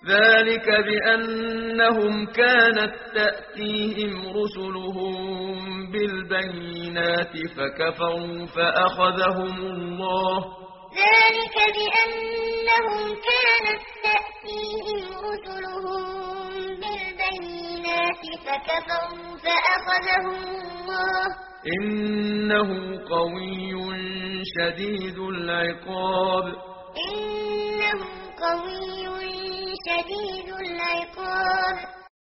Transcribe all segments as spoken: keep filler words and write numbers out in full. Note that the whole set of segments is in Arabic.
ذلك بأنهم كانت تأتيهم رسلهم بالبينات فكفروا فأخذهم الله. ذلك بأنهم كانت تأتيهم رسلهم بالبينات فكفروا فأخذهم الله. إنه قوي شديد العقاب. إنه قوي شديد العقاب.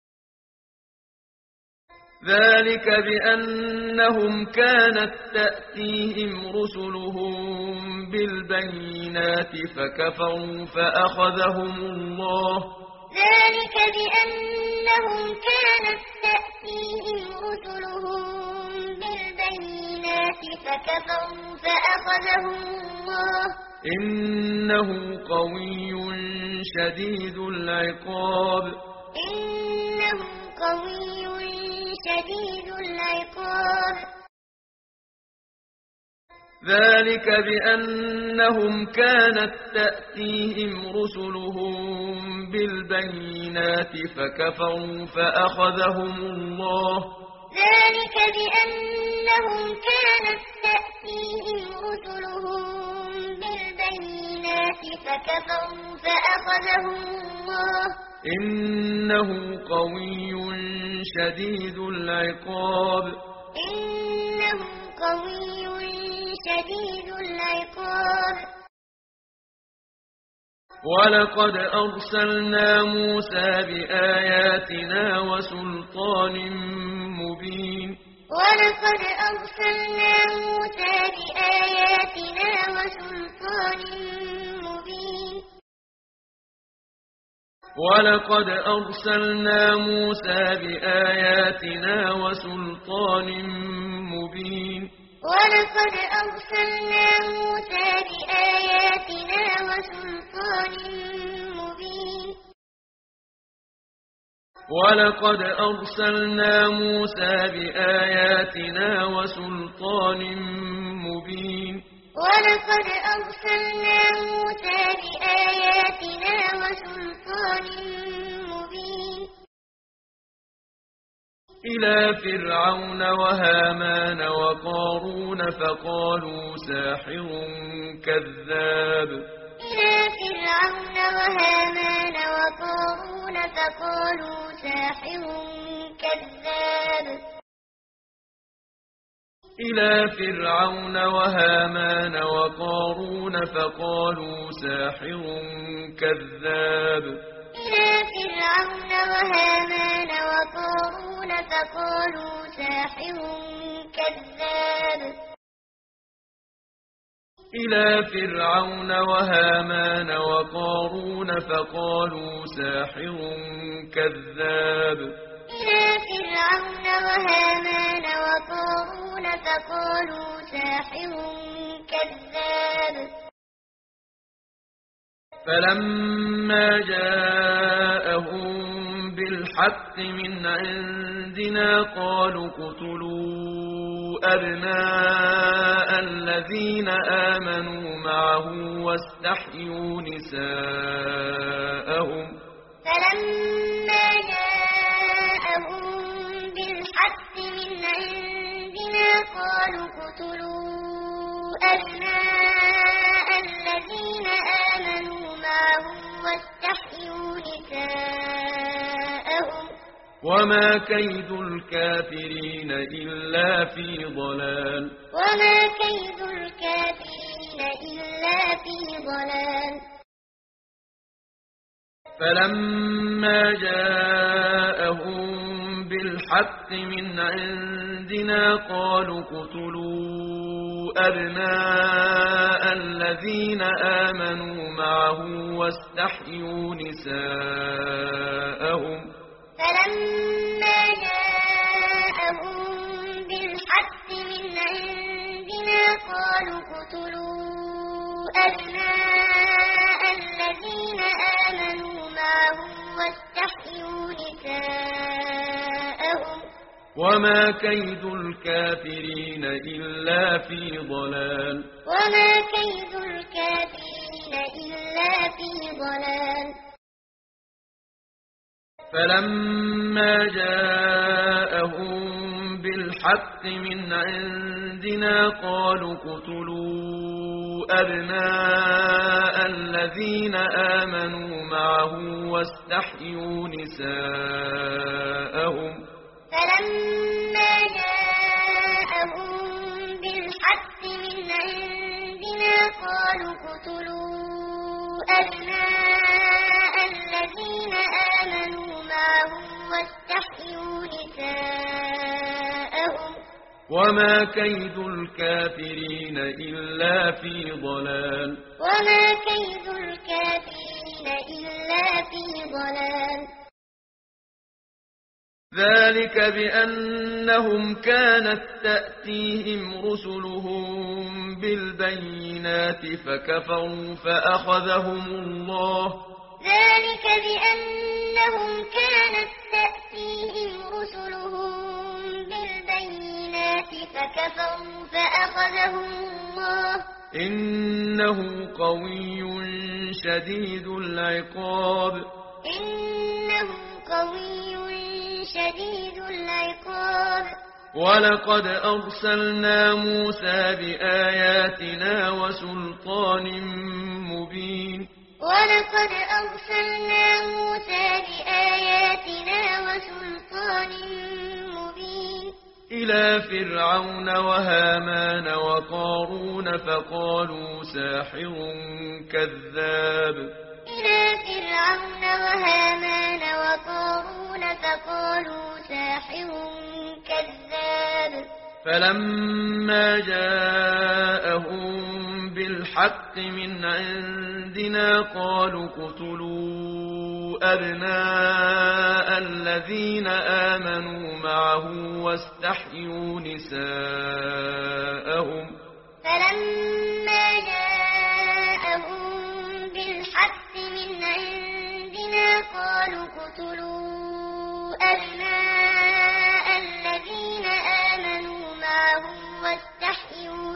ذلك بأنهم كانت تأتيهم رسلهم بالبينات فكفروا فأخذهم الله. ذلك بأنهم كانت تأتيهم رسلهم بالبينات فكفروا فأخذهم الله. إنه قوي شديد العقاب. إنه قوي شديد العقاب. ذلك بأنهم كانت تأتيهم رسلهم بالبينات فكفروا فأخذهم الله. ذلك بأنهم كانت تأتيهم رسلهم بالبينات فكفروا فأخذهم الله. إنه قوي شديد العقاب. إنه قوي شديد العقاب. ولقد أرسلنا موسى بآياتنا وسلطان مبين. ولقد أرسلنا موسى بآياتنا وسلطان مبين. ولقد أرسلنا موسى بآياتنا وسلطان مبين. ولقد أرسلنا موسى بآياتنا وسلطان مبين. ولقد أرسلنا موسى بآياتنا وسلطان مبين. ولقد أرسلنا موسى بآياتنا وسلطان مبين. إلى فرعون وهامان وقارون فقالوا ساحر كذاب. إلى فرعون وهامان وقارون فقالوا ساحر كذاب. إلى فرعون وهامان وقارون فقالوا ساحر كذاب. إلى فرعون وهامان وقارون فقالوا ساحر كذاب. إلى فرعون وهامان وقارون فقالوا ساحر كذاب. إلى فرعون وهامان وقارون فقالوا ساحر كذاب. فلما جاءهم بالحق من عندنا قالوا اقتلوا أبناء الذين آمنوا معه واستحيوا نساءهم. فلما جاءهم بالحق من عندنا قالوا اقتلوا أبناء الذين آمنوا معه واستحيوا نساءهم. وما كيد الكافرين إلا في ضلال. وما كيد الكافرين إلا في ضلال. فلما جاءهم بالحق من عندنا قالوا اقتلوا أبناء الذين آمنوا معه واستحيوا نساءهم. فلما جاءهم بالحق من عندنا قالوا اقتلوا أبناء الذين آمنوا معه واستحيوا نساءهم. وما كيد الكافرين إلا في ضلال. وما كيد الكافرين إلا في ضلال. فلما جاءهم بالحق من عندنا قالوا اقتلوا أبناء الذين آمنوا معه واستحيوا نساءهم فلما جاءهم بالحق من عندنا قالوا اقتلوا أبناء الذين آمنوا معه واستحيوا نساءهم وما كيد الكافرين إلا في ضلال وما كيد الكافرين إلا في ضلال ذلك بأنهم كانت تأتيهم رسلهم بالبينات فكفروا فأخذهم الله ذلك بأنهم كانت تأتيهم رسلهم بالبينات فكفروا فأخذهم الله إنه قوي شديد العقاب إنه قوي شديد العقاب ولقد أرسلنا موسى بآياتنا وسلطان مبين ولقد أرسلنا موسى بآياتنا وسلطان مبين إلى فرعون وهامان وقارون فقالوا ساحر كذاب إلى فرعون وهامان وقارون فقالوا ساحر كذاب فلما جاءهم بالحق من عندنا قالوا اقتلوا أبناء الذين آمنوا معه واستحيوا نساءهم فلما جاءهم بالحق من عندنا قالوا اقتلوا أبناء الذين آمنوا معه واستحيوا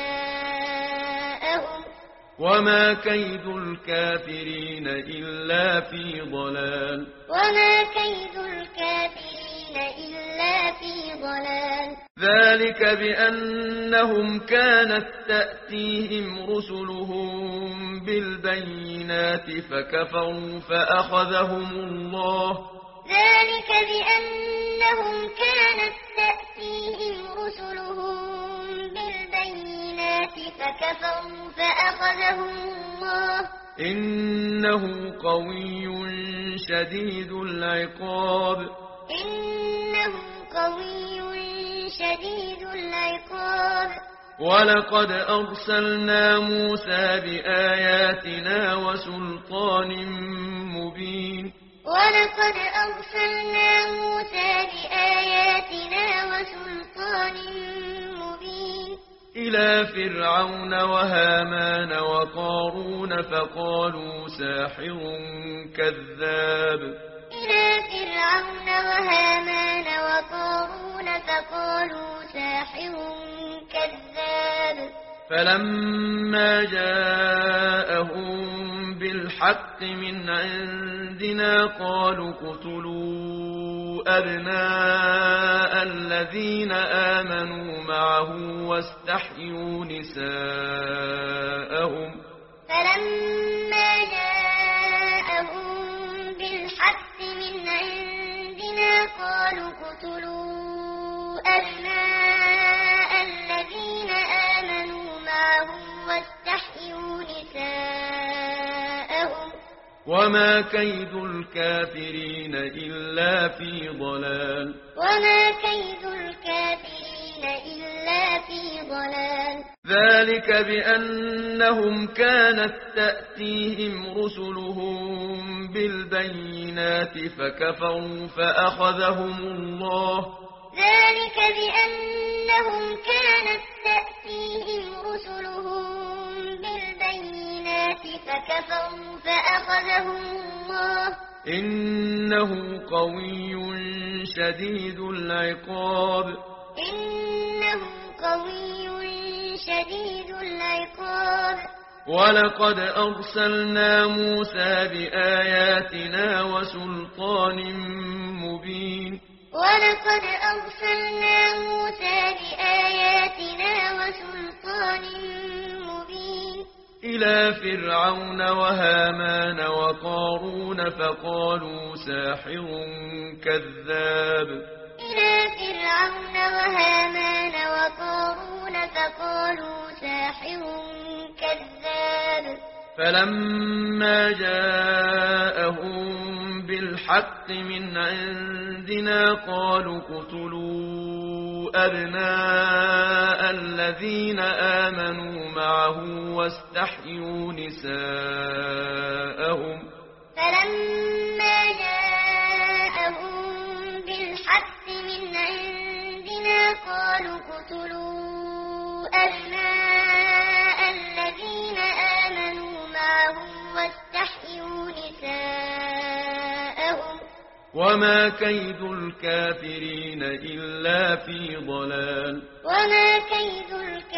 نساءهم وما كيد الكافرين إلا في ضلال وما كيد الكافرين إلا في ضلال ذلك بأنهم كانت تأتيهم رسلهم بالبينات فكفروا فأخذهم الله ذلك بأنهم كانت تأتيهم رسلهم بالبينات فكفروا فأخذهم الله إنه قوي شديد العقاب إنه قوي شديد العقاب ولقد أرسلنا موسى بآياتنا وسلطان مبين ولقد أرسلنا موسى بآياتنا وسلطان مبين إلى فرعون وهامان وقارون فقالوا ساحر كذاب إلى فرعون وهامان وقارون فقالوا ساحر كذاب فلما جاءهم بالحق من عندنا قالوا اقتلوا أبناء الذين آمنوا معه واستحيوا نساءهم فلما جاءهم بالحق من عندنا قالوا اقتلوا أبناء الذين آمنوا معه واستحيوا نساءهم وما كيد الكافرين إلا في ضلال وما كيد الكافرين إلا في ضلال ذلك بأنهم كانت تأتيهم رسلهم بالبينات فكفروا فأخذهم الله ذلك بأنهم كانت تأتيهم رسلهم بالبينات فكفروا فأخذهم الله إنه قوي شديد العقاب إنه قوي شديد العقاب ولقد أرسلنا موسى بآياتنا وسلطان مبين ولقد أرسلنا موسى بآياتنا وسلطان مبين إلى فرعون وهامان وقارون فقالوا ساحر كذاب إلى فرعون وهامان وقارون فقالوا ساحر كذاب فلما جاءهم بالحق من عندنا قالوا اقتلوا أبناء الذين آمنوا معه واستحيوا نساءهم فلما جاءهم بالحق من عندنا قالوا اقتلوا أبناء الذين آمنوا معه واستحيوا نساءهم وما كيد الكافرين إلا في ضلال وما كيد الكافرين